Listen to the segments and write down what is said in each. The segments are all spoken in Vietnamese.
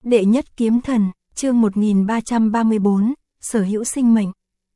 Đệ nhất kiếm thần, chương 1334, sở hữu sinh mệnh.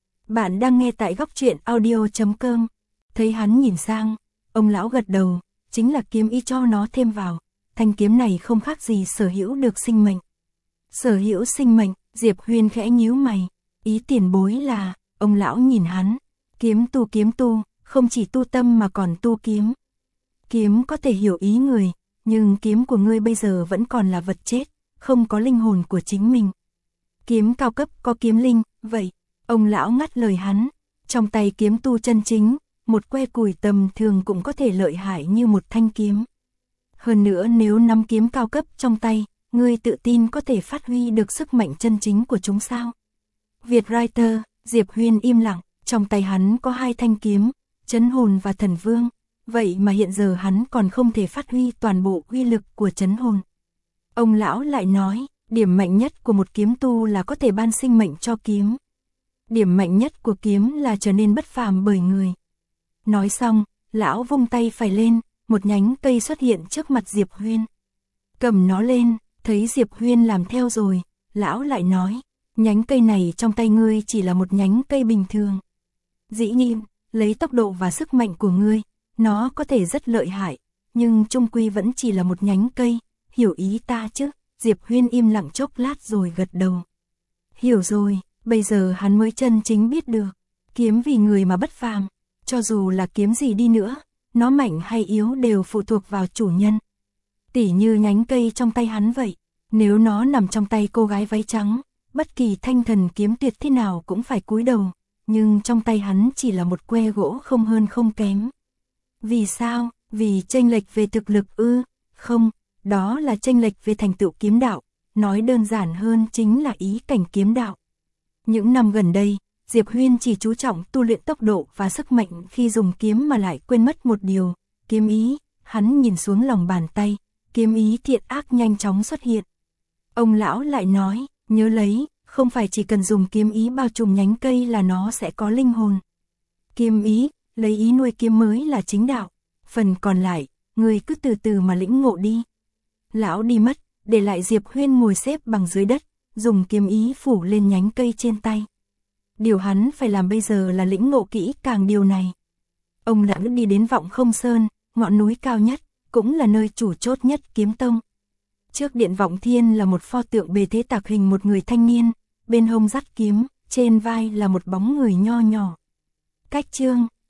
Bạn đang nghe tại góc truyện audio.com. Thấy hắn nhìn sang, ông lão gật đầu, chính là kiếm ý cho nó thêm vào. Thanh kiếm này không khác gì sở hữu được sinh mệnh. Sở hữu sinh mệnh, Diệp Huyên khẽ nhíu mày. Ý tiền bối là, ông lão nhìn hắn. Kiếm tu, không chỉ tu tâm mà còn tu kiếm. Kiếm có thể hiểu ý người, nhưng kiếm của ngươi bây giờ vẫn còn là vật chết, không có linh hồn của chính mình. Kiếm cao cấp có kiếm linh, vậy, ông lão ngắt lời hắn, trong tay kiếm tu chân chính, một que củi tầm thường cũng có thể lợi hại như một thanh kiếm. Hơn nữa nếu nắm kiếm cao cấp trong tay, ngươi tự tin có thể phát huy được sức mạnh chân chính của chúng sao? Vietwriter, Diệp Huyên im lặng, trong tay hắn có hai thanh kiếm, Trấn Hồn và Thần Vương, vậy mà hiện giờ hắn còn không thể phát huy toàn bộ uy lực của Trấn Hồn. Ông lão lại nói, điểm mạnh nhất của một kiếm tu là có thể ban sinh mệnh cho kiếm. Điểm mạnh nhất của kiếm là trở nên bất phàm bởi người. Nói xong, lão vung tay phải lên, một nhánh cây xuất hiện trước mặt Diệp Huyên. Cầm nó lên, thấy Diệp Huyên làm theo rồi, lão lại nói, nhánh cây này trong tay ngươi chỉ là một nhánh cây bình thường. Dĩ nhiên, lấy tốc độ và sức mạnh của ngươi, nó có thể rất lợi hại, nhưng chung quy vẫn chỉ là một nhánh cây, hiểu ý ta chứ? Diệp Huyên im lặng chốc lát rồi gật đầu. Hiểu rồi, bây giờ hắn mới chân chính biết được, kiếm vì người mà bất phàm, cho dù là kiếm gì đi nữa, nó mạnh hay yếu đều phụ thuộc vào chủ nhân. Tỉ như nhánh cây trong tay hắn vậy, nếu nó nằm trong tay cô gái váy trắng, bất kỳ thanh thần kiếm tuyệt thế nào cũng phải cúi đầu, nhưng trong tay hắn chỉ là một que gỗ không hơn không kém. Vì sao? Vì chênh lệch về thực lực ư? Không, đó là chênh lệch về thành tựu kiếm đạo, nói đơn giản hơn chính là ý cảnh kiếm đạo. Những năm gần đây, Diệp Huyên chỉ chú trọng tu luyện tốc độ và sức mạnh khi dùng kiếm mà lại quên mất một điều, kiếm ý. Hắn nhìn xuống lòng bàn tay, kiếm ý thiện ác nhanh chóng xuất hiện. Ông lão lại nói, nhớ lấy, không phải chỉ cần dùng kiếm ý bao trùm nhánh cây là nó sẽ có linh hồn. Kiếm ý, lấy ý nuôi kiếm mới là chính đạo, phần còn lại, người cứ từ từ mà lĩnh ngộ đi. Lão đi mất, để lại Diệp Huyên ngồi xếp bằng dưới đất, dùng kiếm ý phủ lên nhánh cây trên tay. Điều hắn phải làm bây giờ là lĩnh ngộ kỹ càng điều này. Ông đã đi đến Vọng Không Sơn, ngọn núi cao nhất, cũng là nơi chủ chốt nhất kiếm tông. Trước điện Vọng Thiên là một pho tượng bề thế tạc hình một người thanh niên, bên hông dắt kiếm, trên vai là một bóng người nho nhỏ. Cách chương